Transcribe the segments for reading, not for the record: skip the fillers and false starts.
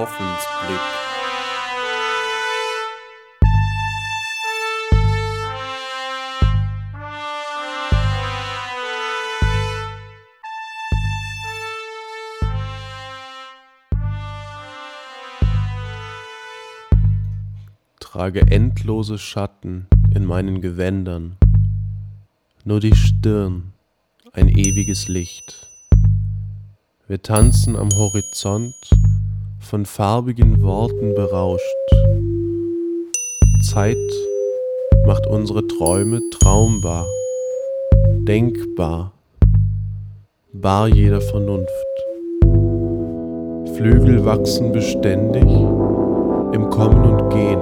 Hoffensblick. Trage endlose Schatten in meinen Gewändern, nur die Stirn ein ewiges Licht. Wir tanzen am Horizont, von farbigen Worten berauscht. Zeit macht unsere Träume traumbar, denkbar, bar jeder Vernunft. Flügel wachsen beständig im Kommen und Gehen.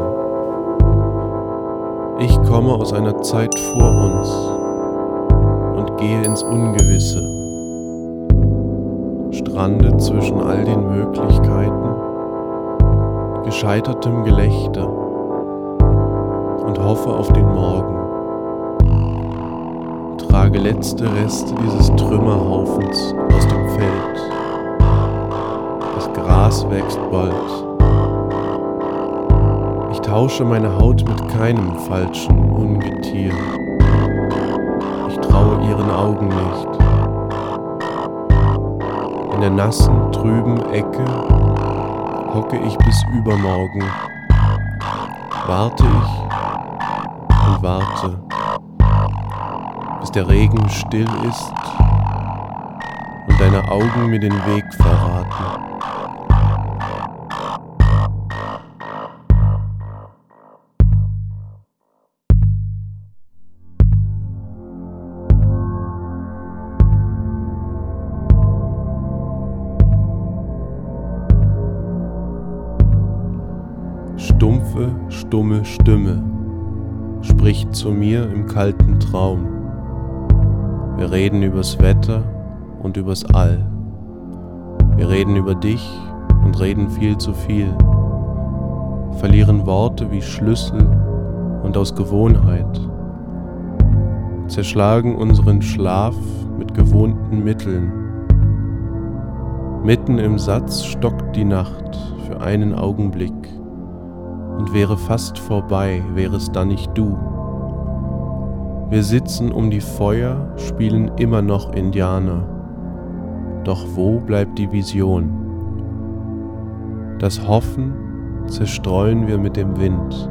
Ich komme aus einer Zeit vor uns und gehe ins Ungewisse, strande zwischen all den Möglichkeiten, gescheitertem Gelächter und hoffe auf den Morgen. Trage letzte Reste dieses Trümmerhaufens aus dem Feld. Das Gras wächst bald. Ich tausche meine Haut mit keinem falschen Ungetier. Ich traue ihren Augen nicht. In der nassen, trüben Ecke hocke ich bis übermorgen. Warte ich und warte, bis der Regen still ist und deine Augen mir den Weg verraten. Stumpfe, stumme Stimme spricht zu mir im kalten Traum. Wir reden übers Wetter und übers All. Wir reden über dich und reden viel zu viel. Verlieren Worte wie Schlüssel und aus Gewohnheit. Zerschlagen unseren Schlaf mit gewohnten Mitteln. Mitten im Satz stockt die Nacht für einen Augenblick. Und wäre fast vorbei, wäre es dann nicht du. Wir sitzen um die Feuer, spielen immer noch Indianer. Doch wo bleibt die Vision? Das Hoffen zerstreuen wir mit dem Wind.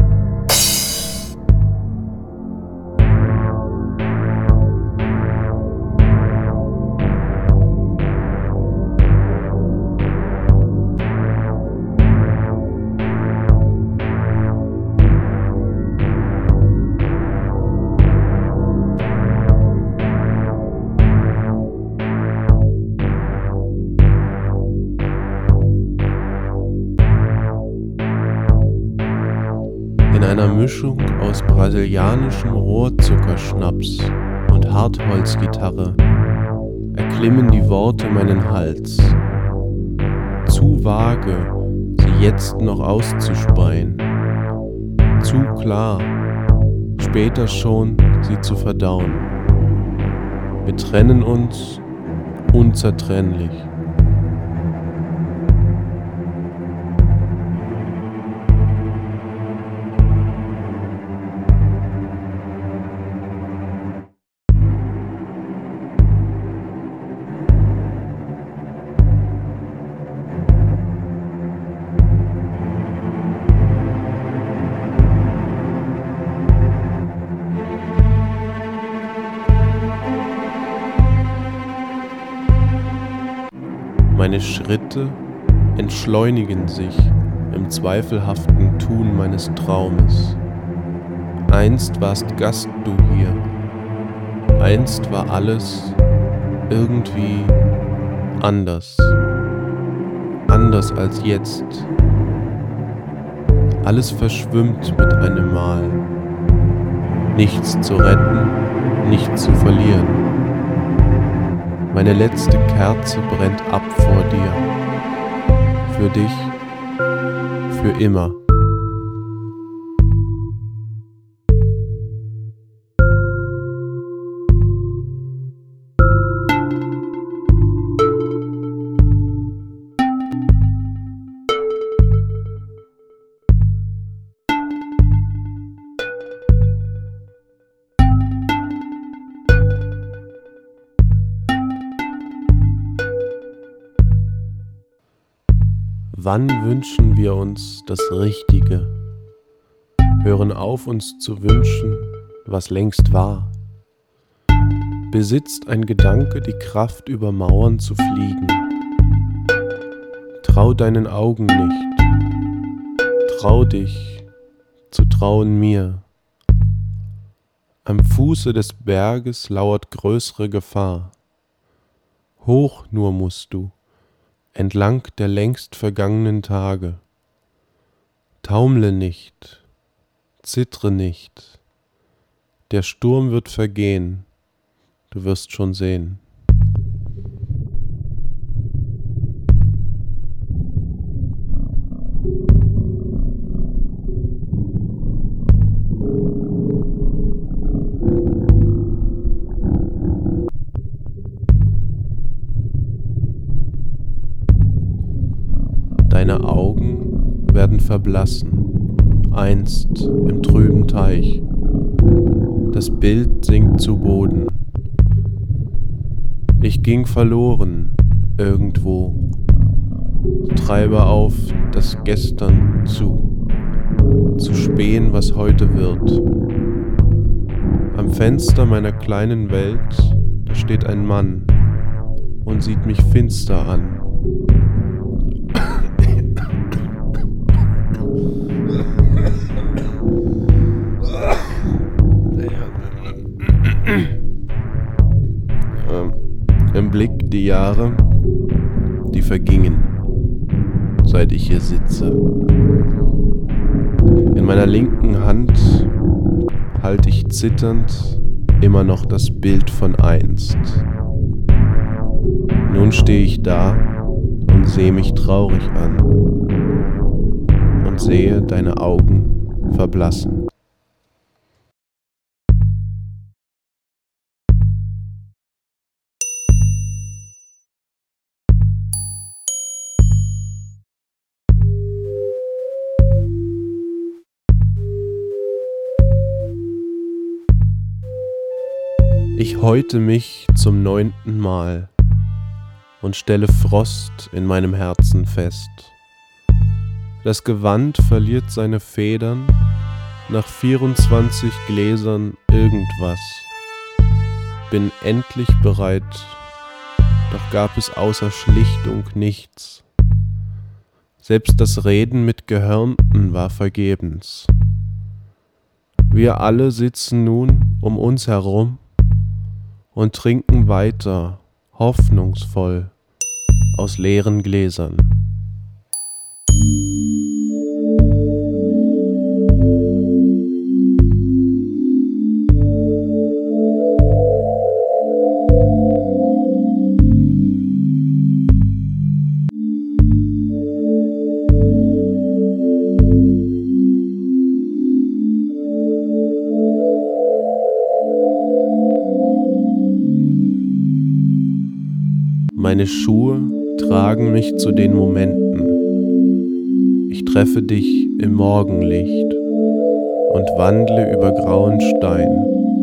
In einer Mischung aus brasilianischem Rohrzuckerschnaps und Hartholzgitarre erklimmen die Worte meinen Hals. Zu vage, sie jetzt noch auszuspeien. Zu klar, später schon sie zu verdauen. Wir trennen uns unzertrennlich. Meine Schritte entschleunigen sich im zweifelhaften Tun meines Traumes. Einst warst Gast du hier, einst war alles irgendwie anders, anders als jetzt. Alles verschwimmt mit einem Mal, nichts zu retten, nichts zu verlieren. Meine letzte Kerze brennt ab vor dir, für dich, für immer. Wann wünschen wir uns das Richtige? Hören auf, uns zu wünschen, was längst war. Besitzt ein Gedanke die Kraft, über Mauern zu fliegen? Trau deinen Augen nicht. Trau dich zu trauen mir. Am Fuße des Berges lauert größere Gefahr. Hoch nur musst du, entlang der längst vergangenen Tage. Taumle nicht, zittre nicht. Der Sturm wird vergehen, du wirst schon sehen. Deine Augen werden verblassen, einst im trüben Teich. Das Bild sinkt zu Boden. Ich ging verloren irgendwo, treibe auf das Gestern zu spähen, was heute wird. Am Fenster meiner kleinen Welt, da steht ein Mann und sieht mich finster an. Im Blick die Jahre, die vergingen, seit ich hier sitze. In meiner linken Hand halte ich zitternd immer noch das Bild von einst. Nun stehe ich da und sehe mich traurig an und sehe deine Augen verblassen. Ich häute mich zum 9. Mal und stelle Frost in meinem Herzen fest. Das Gewand verliert seine Federn, nach 24 Gläsern irgendwas. Bin endlich bereit, doch gab es außer Schlichtung nichts. Selbst das Reden mit Gehörnten war vergebens. Wir alle sitzen nun um uns herum und trinken weiter, hoffnungsvoll, aus leeren Gläsern. Meine Schuhe tragen mich zu den Momenten. Ich treffe dich im Morgenlicht und wandle über grauen Stein.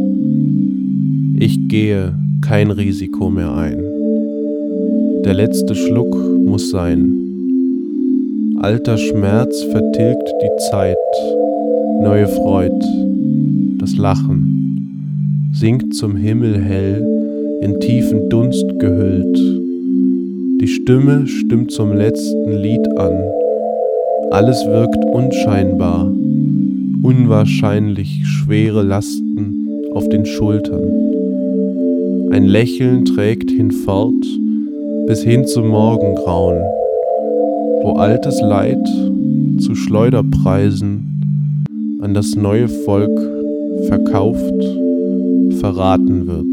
Ich gehe kein Risiko mehr ein. Der letzte Schluck muss sein. Alter Schmerz vertilgt die Zeit. Neue Freud, das Lachen, sinkt zum Himmel hell, in tiefen Dunst gehüllt. Die Stimme stimmt zum letzten Lied an. Alles wirkt unscheinbar, unwahrscheinlich schwere Lasten auf den Schultern. Ein Lächeln trägt hinfort bis hin zum Morgengrauen, wo altes Leid zu Schleuderpreisen an das neue Volk verkauft, verraten wird.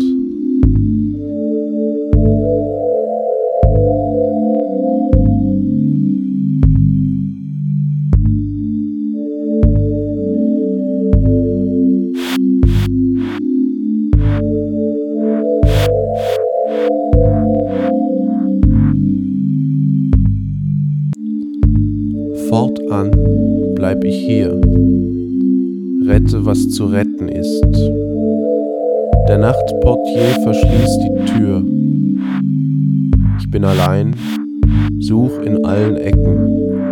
Fortan bleib ich hier, rette, was zu retten ist. Der Nachtportier verschließt die Tür. Ich bin allein, such in allen Ecken.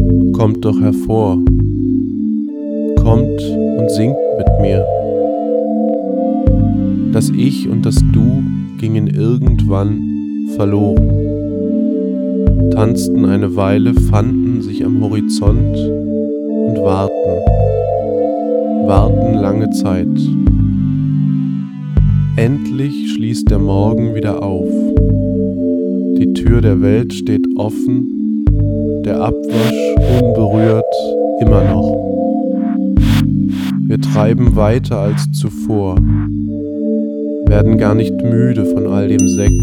Kommt doch hervor, kommt und singt mit mir. Das Ich und das Du gingen irgendwann verloren, tanzten eine Weile, fanden sich am Horizont und warten lange Zeit. Endlich schließt der Morgen wieder auf. Die Tür der Welt steht offen, der Abwasch unberührt immer noch. Wir treiben weiter als zuvor, werden gar nicht müde von all dem Sekt.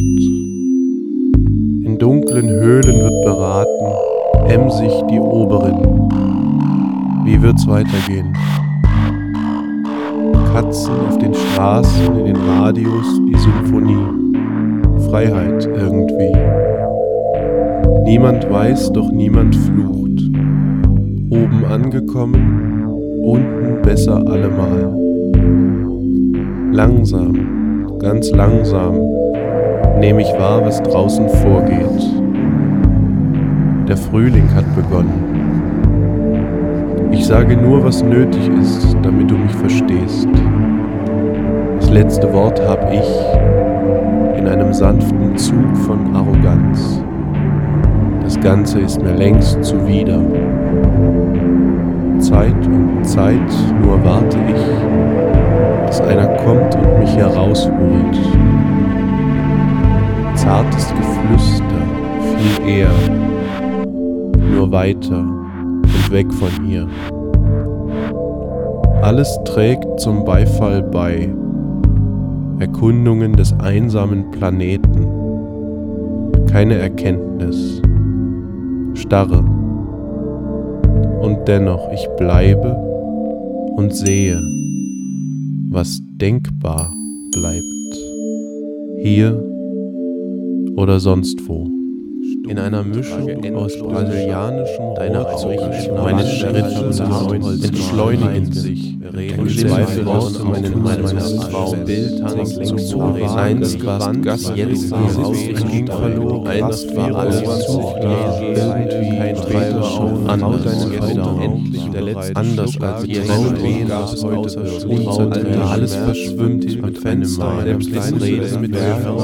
In dunklen Höhlen wird beraten, emsig die Oberin. Wie wird's weitergehen? Katzen auf den Straßen, in den Radios, die Symphonie. Freiheit irgendwie. Niemand weiß, doch niemand flucht. Oben angekommen, unten besser allemal. Langsam, ganz langsam, nehme ich wahr, was draußen vorgeht. Der Frühling hat begonnen. Ich sage nur, was nötig ist, damit du mich verstehst. Das letzte Wort hab ich in einem sanften Zug von Arroganz. Das Ganze ist mir längst zuwider. Zeit um Zeit nur warte ich, dass einer kommt und mich herausholt. Zartes Geflüster, viel eher, nur weiter und weg von hier. Alles trägt zum Beifall bei, Erkundungen des einsamen Planeten, keine Erkenntnis, Starre. Und dennoch, ich bleibe und sehe, was denkbar bleibt, hier oder sonst wo. In einer Mischung aus brasilianischem Rohrzeug, meine Schritte entschleunigen sich und Zweifel aus meinem Traum. Einst warst Gast, jetzt ging verloren, einst war alles irgendwie kein Träger, anders als die Traum, alles verschwimmt mit einem kleinen Reden mit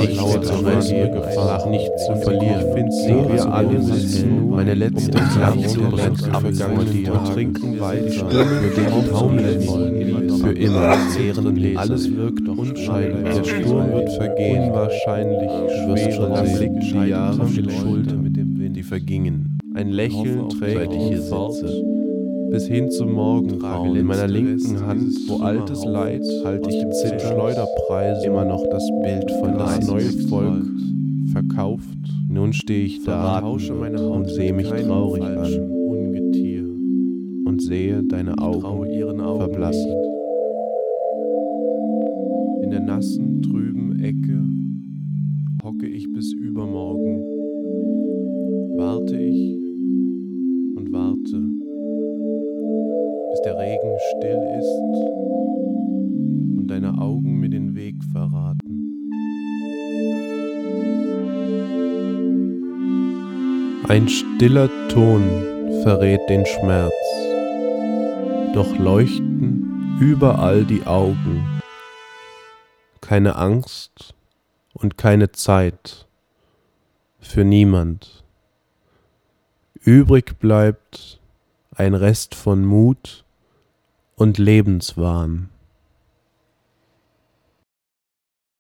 nicht zu verlieren. Wir alle sitzen, meine letzte Klasse brennt abgegangen dir und trinken weiter, für den taumeln wollen, für immer, zehren Lesen. Alles wirkt unscheinbar, der Sturm wird vergehen, unwahrscheinlich, schwere Blick, die Jahre mit Schulter mit dem Wind, die vergingen. Ein Lächeln trägt ich hier fort, bis hin zum Morgengrauen. In meiner linken Hand, wo altes Leid, halte ich im Schleuderpreis immer noch das Bild von das neue Volk verkauft. Nun stehe ich da und sehe mich traurig an, Ungetier, und sehe deine Augen verblassen. In der nassen, trüben Ecke hocke ich bis übermorgen, warte ich und warte, bis der Regen still ist und deine Augen mir den Weg verraten. Ein stiller Ton verrät den Schmerz, doch leuchten überall die Augen. Keine Angst und keine Zeit für niemand. Übrig bleibt ein Rest von Mut und Lebenswahn.